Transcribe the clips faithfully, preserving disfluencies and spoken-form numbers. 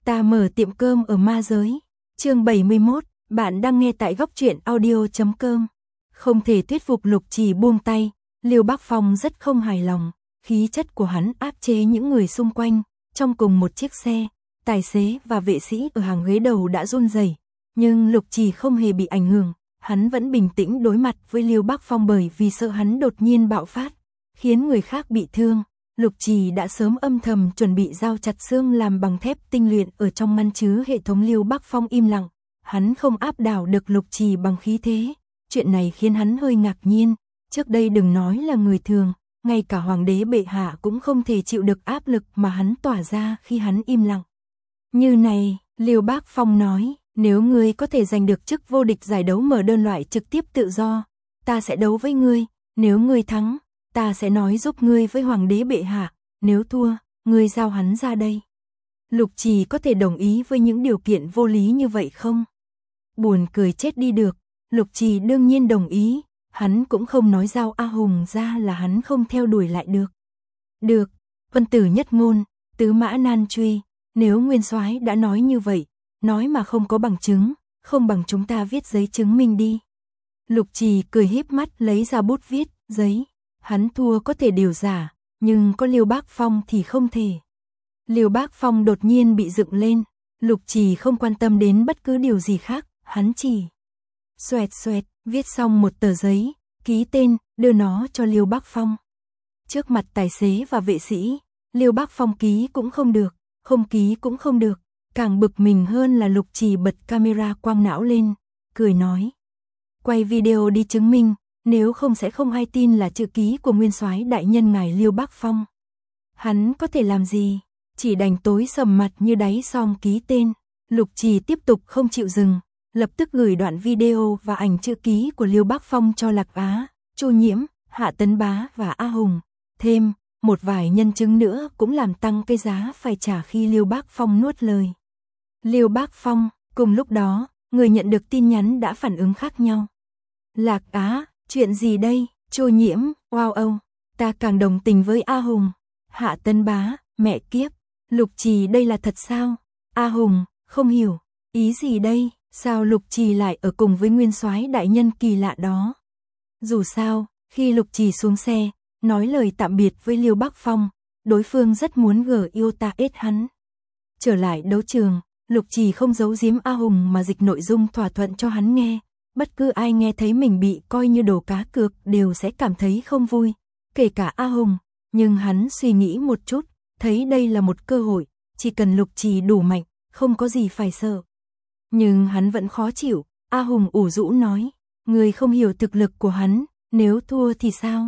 Ta mở tiệm cơm ở ma giới. Chương bảy mươi mốt, bạn đang nghe tại góc truyện audio chấm com. Không thể thuyết phục Lục Trì buông tay, Liêu Bác Phong rất không hài lòng, khí chất của hắn áp chế những người xung quanh, trong cùng một chiếc xe, tài xế và vệ sĩ ở hàng ghế đầu đã run rẩy, nhưng Lục Trì không hề bị ảnh hưởng, hắn vẫn bình tĩnh đối mặt với Liêu Bác Phong bởi vì sợ hắn đột nhiên bạo phát, khiến người khác bị thương. Lục Trì đã sớm âm thầm chuẩn bị dao chặt xương làm bằng thép tinh luyện ở trong ngăn chứa hệ thống. Liêu Bác Phong im lặng, hắn không áp đảo được Lục Trì bằng khí thế, chuyện này khiến hắn hơi ngạc nhiên, trước đây đừng nói là người thường, ngay cả hoàng đế bệ hạ cũng không thể chịu được áp lực mà hắn tỏa ra khi hắn im lặng. Như này, Liêu Bác Phong nói, nếu ngươi có thể giành được chức vô địch giải đấu mở đơn loại trực tiếp tự do, ta sẽ đấu với ngươi, nếu ngươi thắng, ta sẽ nói giúp ngươi với hoàng đế bệ hạ, nếu thua, ngươi giao hắn ra đây. Lục Trì có thể đồng ý với những điều kiện vô lý như vậy không? Buồn cười chết đi được, Lục Trì đương nhiên đồng ý, hắn cũng không nói giao A Hùng ra là hắn không theo đuổi lại được. Được, vân tử nhất ngôn, tứ mã nan truy, nếu nguyên soái đã nói như vậy, nói mà không có bằng chứng, không bằng chúng ta viết giấy chứng minh đi. Lục Trì cười híp mắt lấy ra bút viết, giấy. Hắn thua có thể điều giả, nhưng có Liêu Bác Phong thì không thể. Liêu Bác Phong đột nhiên bị dựng lên, Lục Trì không quan tâm đến bất cứ điều gì khác, hắn chỉ xoẹt xoẹt, viết xong một tờ giấy, ký tên, đưa nó cho Liêu Bác Phong. Trước mặt tài xế và vệ sĩ, Liêu Bác Phong ký cũng không được, không ký cũng không được, càng bực mình hơn là Lục Trì bật camera quang não lên, cười nói. Quay video đi chứng minh. Nếu không sẽ không ai tin là chữ ký của nguyên soái đại nhân ngài Liêu Bác Phong. Hắn có thể làm gì? Chỉ đành tối sầm mặt như đáy xong ký tên. Lục Trì tiếp tục không chịu dừng, lập tức gửi đoạn video và ảnh chữ ký của Liêu Bác Phong cho Lạc Á, Chu Nhiễm, Hạ Tấn Bá và A Hùng. Thêm, một vài nhân chứng nữa cũng làm tăng cái giá phải trả khi Liêu Bác Phong nuốt lời. Liêu Bác Phong, cùng lúc đó, người nhận được tin nhắn đã phản ứng khác nhau. Lạc Á, chuyện gì đây? Chu Nhiễm, wow âu, ta càng đồng tình với A Hùng. Hạ Tấn Bá, mẹ kiếp, Lục Trì đây là thật sao? A Hùng, không hiểu, ý gì đây? Sao Lục Trì lại ở cùng với nguyên soái đại nhân kỳ lạ đó? Dù sao, khi Lục Trì xuống xe, nói lời tạm biệt với Liêu Bác Phong, đối phương rất muốn gờ yêu ta ết hắn. Trở lại đấu trường, Lục Trì không giấu giếm A Hùng mà dịch nội dung thỏa thuận cho hắn nghe. Bất cứ ai nghe thấy mình bị coi như đồ cá cược đều sẽ cảm thấy không vui, kể cả A Hùng, nhưng hắn suy nghĩ một chút, thấy đây là một cơ hội, chỉ cần Lục Trì đủ mạnh, không có gì phải sợ. Nhưng hắn vẫn khó chịu, A Hùng ủ rũ nói, ngươi không hiểu thực lực của hắn, nếu thua thì sao?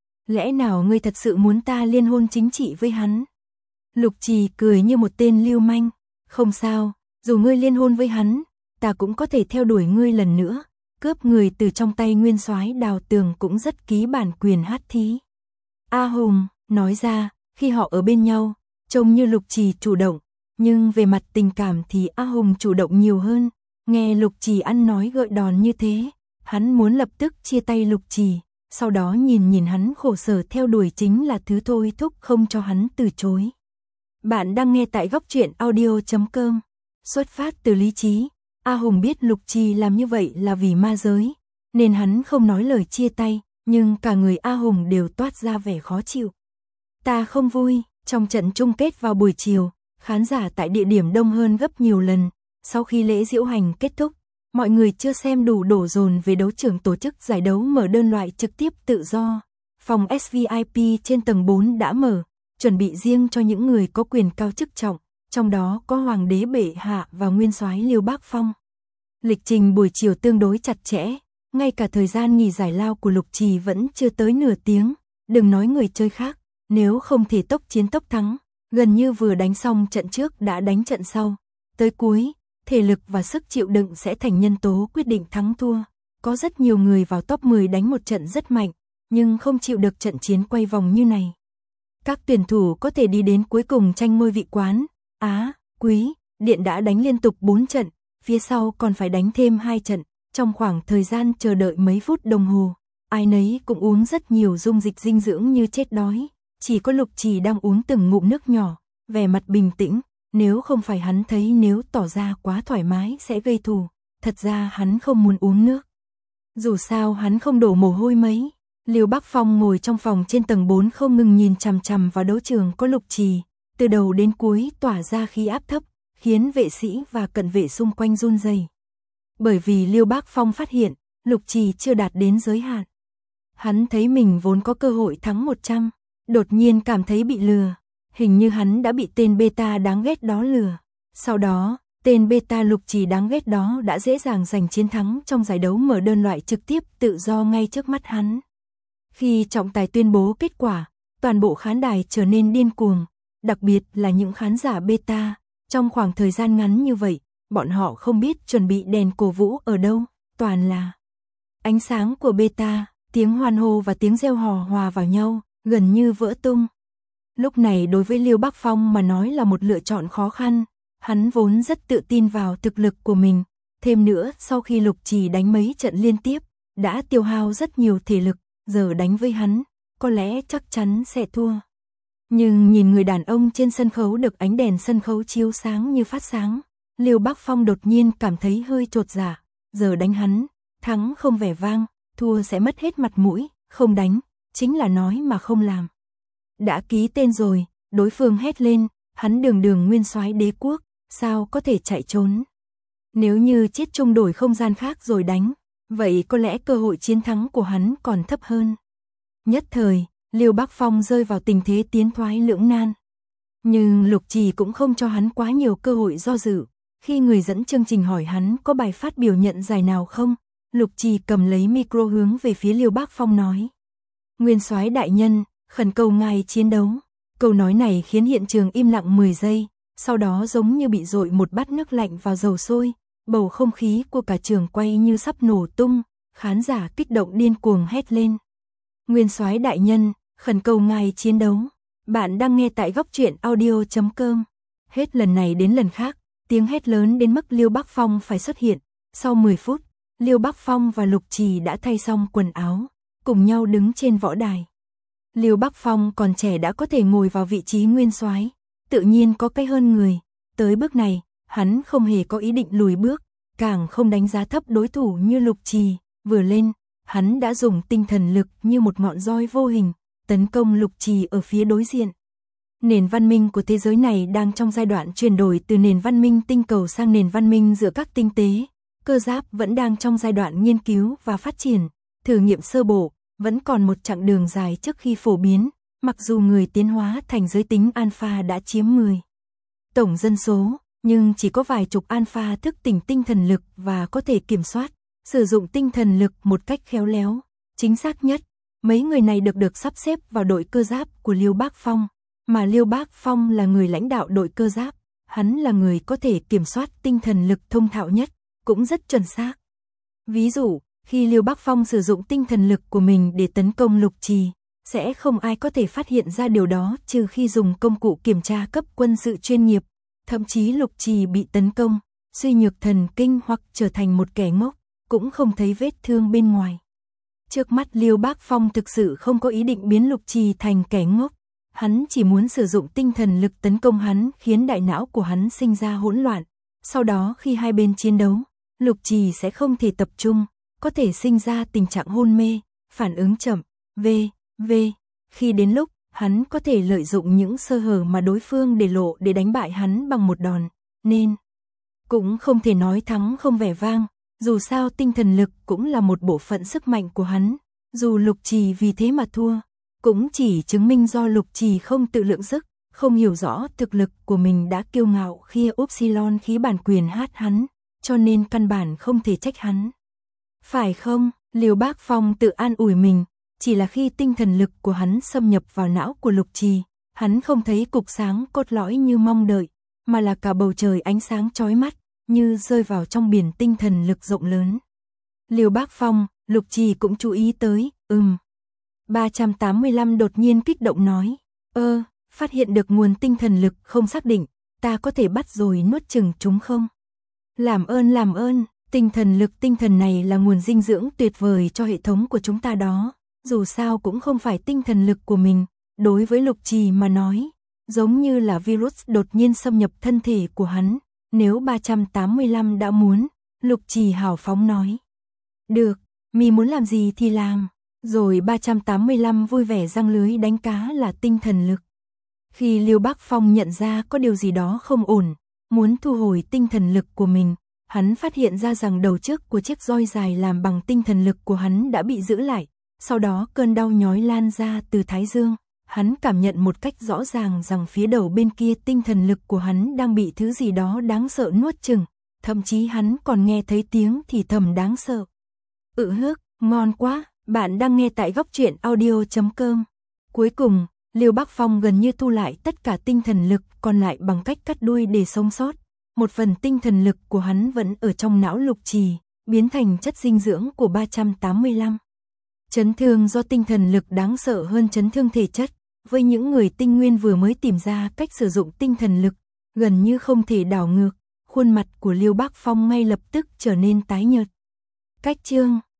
Lẽ nào ngươi thật sự muốn ta liên hôn chính trị với hắn? Lục Trì cười như một tên lưu manh, không sao, dù ngươi liên hôn với hắn, ta cũng có thể theo đuổi ngươi lần nữa. Cướp người từ trong tay nguyên soái Đào Tường cũng rất ký bản quyền hát thí. A Hùng nói ra, khi họ ở bên nhau, trông như Lục Trì chủ động, nhưng về mặt tình cảm thì A Hùng chủ động nhiều hơn. Nghe Lục Trì ăn nói gợi đòn như thế, hắn muốn lập tức chia tay Lục Trì, sau đó nhìn nhìn hắn khổ sở theo đuổi chính là thứ thôi thúc không cho hắn từ chối. Bạn đang nghe tại góc truyện audio chấm com. Xuất phát từ lý trí, A Hùng biết Lục Trì làm như vậy là vì ma giới, nên hắn không nói lời chia tay, nhưng cả người A Hùng đều toát ra vẻ khó chịu. Ta không vui, trong trận chung kết vào buổi chiều, khán giả tại địa điểm đông hơn gấp nhiều lần, sau khi lễ diễu hành kết thúc, mọi người chưa xem đủ đổ dồn về đấu trường tổ chức giải đấu mở đơn loại trực tiếp tự do. Phòng ét vê i pê trên tầng bốn đã mở, chuẩn bị riêng cho những người có quyền cao chức trọng. Trong đó có hoàng đế bệ hạ và nguyên soái Liêu Bác Phong. Lịch trình buổi chiều tương đối chặt chẽ, ngay cả thời gian nghỉ giải lao của Lục Trì vẫn chưa tới nửa tiếng, đừng nói người chơi khác, nếu không thể tốc chiến tốc thắng, gần như vừa đánh xong trận trước đã đánh trận sau. Tới cuối, thể lực và sức chịu đựng sẽ thành nhân tố quyết định thắng thua. Có rất nhiều người vào top mười đánh một trận rất mạnh, nhưng không chịu được trận chiến quay vòng như này. Các tuyển thủ có thể đi đến cuối cùng tranh ngôi vị quán. Á, Quý, Điện đã đánh liên tục bốn trận, phía sau còn phải đánh thêm hai trận, trong khoảng thời gian chờ đợi mấy phút đồng hồ, ai nấy cũng uống rất nhiều dung dịch dinh dưỡng như chết đói, chỉ có Lục Trì đang uống từng ngụm nước nhỏ, vẻ mặt bình tĩnh, nếu không phải hắn thấy nếu tỏ ra quá thoải mái sẽ gây thù, thật ra hắn không muốn uống nước. Dù sao hắn không đổ mồ hôi mấy. Liêu Bắc Phong ngồi trong phòng trên tầng bốn không ngừng nhìn chằm chằm vào đấu trường có Lục Trì, từ đầu đến cuối tỏa ra khí áp thấp, khiến vệ sĩ và cận vệ xung quanh run rẩy. Bởi vì Liêu Bắc Phong phát hiện, Lục Trì chưa đạt đến giới hạn. Hắn thấy mình vốn có cơ hội thắng một trăm, đột nhiên cảm thấy bị lừa, hình như hắn đã bị tên beta đáng ghét đó lừa. Sau đó, tên beta Lục Trì đáng ghét đó đã dễ dàng giành chiến thắng trong giải đấu mở đơn loại trực tiếp tự do ngay trước mắt hắn. Khi trọng tài tuyên bố kết quả, toàn bộ khán đài trở nên điên cuồng, đặc biệt là những khán giả beta. Trong khoảng thời gian ngắn như vậy, bọn họ không biết chuẩn bị đèn cổ vũ ở đâu, toàn là ánh sáng của beta, tiếng hoan hô và tiếng reo hò hòa vào nhau, gần như vỡ tung. Lúc này đối với Liêu Bắc Phong mà nói là một lựa chọn khó khăn, hắn vốn rất tự tin vào thực lực của mình, thêm nữa sau khi Lục Trì đánh mấy trận liên tiếp, đã tiêu hao rất nhiều thể lực, giờ đánh với hắn, có lẽ chắc chắn sẽ thua. Nhưng nhìn người đàn ông trên sân khấu được ánh đèn sân khấu chiếu sáng như phát sáng, Liêu Bắc Phong đột nhiên cảm thấy hơi chột dạ, giờ đánh hắn, thắng không vẻ vang, thua sẽ mất hết mặt mũi, không đánh, chính là nói mà không làm. Đã ký tên rồi, đối phương hét lên, hắn đường đường nguyên soái đế quốc, sao có thể chạy trốn. Nếu như chết chung đổi không gian khác rồi đánh, vậy có lẽ cơ hội chiến thắng của hắn còn thấp hơn. Nhất thời, Liêu Bắc Phong rơi vào tình thế tiến thoái lưỡng nan. Nhưng Lục Trì cũng không cho hắn quá nhiều cơ hội do dự. Khi người dẫn chương trình hỏi hắn có bài phát biểu nhận giải nào không, Lục Trì cầm lấy micro hướng về phía Liêu Bắc Phong nói: Nguyên soái đại nhân, khẩn cầu ngài chiến đấu. Câu nói này khiến hiện trường im lặng mười giây, sau đó giống như bị dội một bát nước lạnh vào dầu sôi, bầu không khí của cả trường quay như sắp nổ tung, khán giả kích động điên cuồng hét lên: Nguyên soái đại nhân, khẩn cầu ngài chiến đấu. Bạn đang nghe tại góc truyện audio chấm com. Hết lần này đến lần khác, tiếng hét lớn đến mức Liêu Bắc Phong phải xuất hiện. Sau mười phút, Liêu Bắc Phong và Lục Trì đã thay xong quần áo, cùng nhau đứng trên võ đài. Liêu Bắc Phong còn trẻ đã có thể ngồi vào vị trí nguyên soái, tự nhiên có cái hơn người. Tới bước này, hắn không hề có ý định lùi bước, càng không đánh giá thấp đối thủ như Lục Trì. Vừa lên, hắn đã dùng tinh thần lực như một ngọn roi vô hình, tấn công Lục Trì ở phía đối diện. Nền văn minh của thế giới này đang trong giai đoạn chuyển đổi từ nền văn minh tinh cầu sang nền văn minh giữa các tinh tế. Cơ giáp vẫn đang trong giai đoạn nghiên cứu và phát triển, thử nghiệm sơ bộ, vẫn còn một chặng đường dài trước khi phổ biến, mặc dù người tiến hóa thành giới tính alpha đã chiếm mười tổng dân số, nhưng chỉ có vài chục alpha thức tỉnh tinh thần lực và có thể kiểm soát, sử dụng tinh thần lực một cách khéo léo, chính xác nhất. Mấy người này được được sắp xếp vào đội cơ giáp của Liêu Bắc Phong, mà Liêu Bắc Phong là người lãnh đạo đội cơ giáp, hắn là người có thể kiểm soát tinh thần lực thông thạo nhất, cũng rất chuẩn xác. Ví dụ, khi Liêu Bắc Phong sử dụng tinh thần lực của mình để tấn công Lục Trì, sẽ không ai có thể phát hiện ra điều đó trừ khi dùng công cụ kiểm tra cấp quân sự chuyên nghiệp. Thậm chí Lục Trì bị tấn công, suy nhược thần kinh hoặc trở thành một kẻ ngốc, cũng không thấy vết thương bên ngoài. Trước mắt Liêu Bắc Phong thực sự không có ý định biến Lục Trì thành kẻ ngốc, hắn chỉ muốn sử dụng tinh thần lực tấn công hắn khiến đại não của hắn sinh ra hỗn loạn. Sau đó khi hai bên chiến đấu, Lục Trì sẽ không thể tập trung, có thể sinh ra tình trạng hôn mê, phản ứng chậm, vân vân. Khi đến lúc, hắn có thể lợi dụng những sơ hở mà đối phương để lộ để đánh bại hắn bằng một đòn, nên cũng không thể nói thắng không vẻ vang, dù sao tinh thần lực cũng là một bộ phận sức mạnh của hắn, dù Lục Trì vì thế mà thua, cũng chỉ chứng minh do Lục Trì không tự lượng sức, không hiểu rõ thực lực của mình đã kiêu ngạo khi Upsilon khí bản quyền hát hắn, cho nên căn bản không thể trách hắn. Phải không? Liêu Bắc Phong tự an ủi mình, chỉ là khi tinh thần lực của hắn xâm nhập vào não của Lục Trì, hắn không thấy cục sáng cốt lõi như mong đợi, mà là cả bầu trời ánh sáng chói mắt, như rơi vào trong biển tinh thần lực rộng lớn. Liêu Bắc Phong, Lục Trì cũng chú ý tới, ừm. ba trăm tám mươi lăm đột nhiên kích động nói, ơ, phát hiện được nguồn tinh thần lực không xác định, ta có thể bắt rồi nuốt chừng chúng không? Làm ơn làm ơn, tinh thần lực tinh thần này là nguồn dinh dưỡng tuyệt vời cho hệ thống của chúng ta đó, dù sao cũng không phải tinh thần lực của mình, đối với Lục Trì mà nói, giống như là virus đột nhiên xâm nhập thân thể của hắn. Nếu ba trăm tám mươi lăm đã muốn, Lục Trì hào phóng nói. Được, mì muốn làm gì thì làm. Rồi ba trăm tám mươi lăm vui vẻ giăng lưới đánh cá là tinh thần lực. Khi Liêu Bác Phong nhận ra có điều gì đó không ổn, muốn thu hồi tinh thần lực của mình, hắn phát hiện ra rằng đầu trước của chiếc roi dài làm bằng tinh thần lực của hắn đã bị giữ lại. Sau đó cơn đau nhói lan ra từ thái dương. Hắn cảm nhận một cách rõ ràng rằng phía đầu bên kia tinh thần lực của hắn đang bị thứ gì đó đáng sợ nuốt chửng. Thậm chí hắn còn nghe thấy tiếng thì thầm đáng sợ. Ừ hức, ngon quá, bạn đang nghe tại góc truyện audio chấm com. Cuối cùng, Liêu Bác Phong gần như thu lại tất cả tinh thần lực còn lại bằng cách cắt đuôi để sống sót. Một phần tinh thần lực của hắn vẫn ở trong não Lục Trì, biến thành chất dinh dưỡng của ba trăm tám mươi lăm. Chấn thương do tinh thần lực đáng sợ hơn chấn thương thể chất. Với những người tinh nguyên vừa mới tìm ra cách sử dụng tinh thần lực, gần như không thể đảo ngược, khuôn mặt của Liêu Bác Phong ngay lập tức trở nên tái nhợt. Cách chương